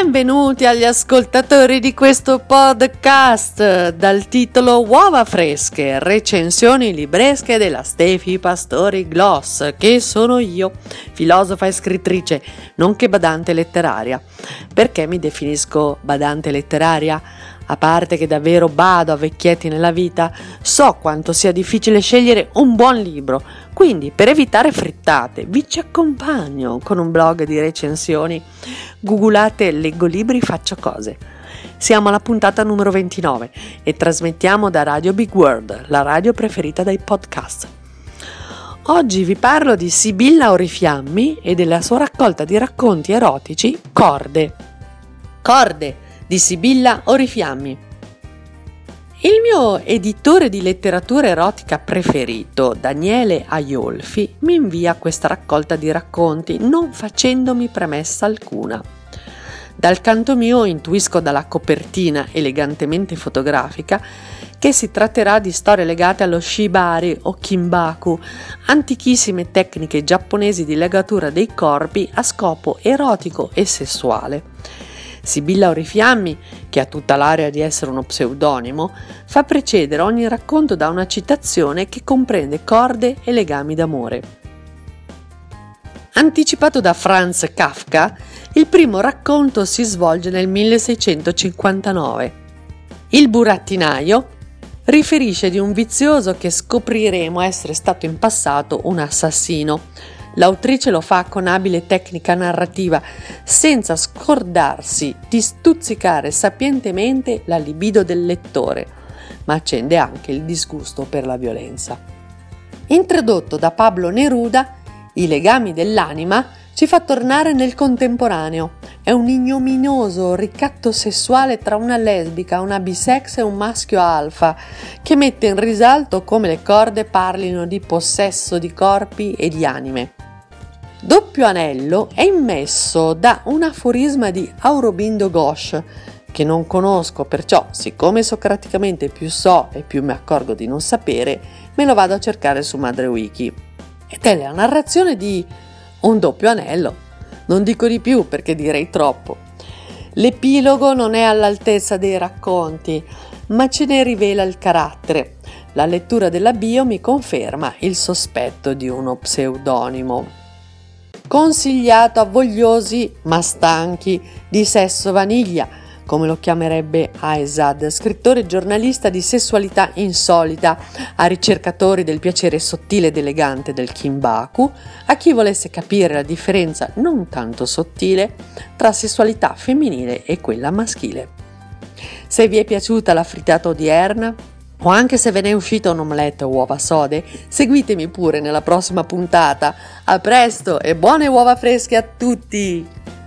Benvenuti agli ascoltatori di questo podcast dal titolo Uova fresche, recensioni libresche della Stefi Pastori Gloss, che sono io, filosofa e scrittrice, nonché badante letteraria. Perché mi definisco badante letteraria? A parte che davvero bado a vecchietti nella vita, so quanto sia difficile scegliere un buon libro, quindi per evitare frittate vi ci accompagno con un blog di recensioni. Googolate Leggo libri, faccio cose. Siamo alla puntata numero 29 e trasmettiamo da Radio Big World, la radio preferita dai podcast. Oggi vi parlo di Sibilla Orifiammi e della sua raccolta di racconti erotici Corde. Corde di Sibilla Orifiammi. Il mio editore di letteratura erotica preferito, Daniele Aiolfi, mi invia questa raccolta di racconti non facendomi premessa alcuna. Dal canto mio intuisco dalla copertina elegantemente fotografica che si tratterà di storie legate allo shibari o kimbaku, antichissime tecniche giapponesi di legatura dei corpi a scopo erotico e sessuale. Sibilla Orifiammi, che ha tutta l'aria di essere uno pseudonimo, fa precedere ogni racconto da una citazione che comprende corde e legami d'amore. Anticipato da Franz Kafka, il primo racconto si svolge nel 1659. Il burattinaio riferisce di un vizioso che scopriremo essere stato in passato un assassino. L'autrice lo fa con abile tecnica narrativa, senza scordarsi di stuzzicare sapientemente la libido del lettore, ma accende anche il disgusto per la violenza. Introdotto da Pablo Neruda, I legami dell'anima ci fa tornare nel contemporaneo. È un ignominioso ricatto sessuale tra una lesbica, una bisex e un maschio alfa, che mette in risalto come le corde parlino di possesso di corpi e di anime. Doppio anello è immesso da un aforisma di Aurobindo Ghosh, che non conosco, perciò, siccome socraticamente più so e più mi accorgo di non sapere, me lo vado a cercare su MadreWiki. Ed è la narrazione di un doppio anello. Non dico di più perché direi troppo. L'epilogo non è all'altezza dei racconti, ma ce ne rivela il carattere. La lettura della bio mi conferma il sospetto di uno pseudonimo. Consigliato a vogliosi ma stanchi di sesso vaniglia, come lo chiamerebbe Aesad, scrittore e giornalista di sessualità insolita, a ricercatori del piacere sottile ed elegante del kimbaku, a chi volesse capire la differenza non tanto sottile tra sessualità femminile e quella maschile. Se vi è piaciuta la frittata odierna, o anche se ve ne è uscita un'omelette o uova sode, seguitemi pure nella prossima puntata. A presto e buone uova fresche a tutti!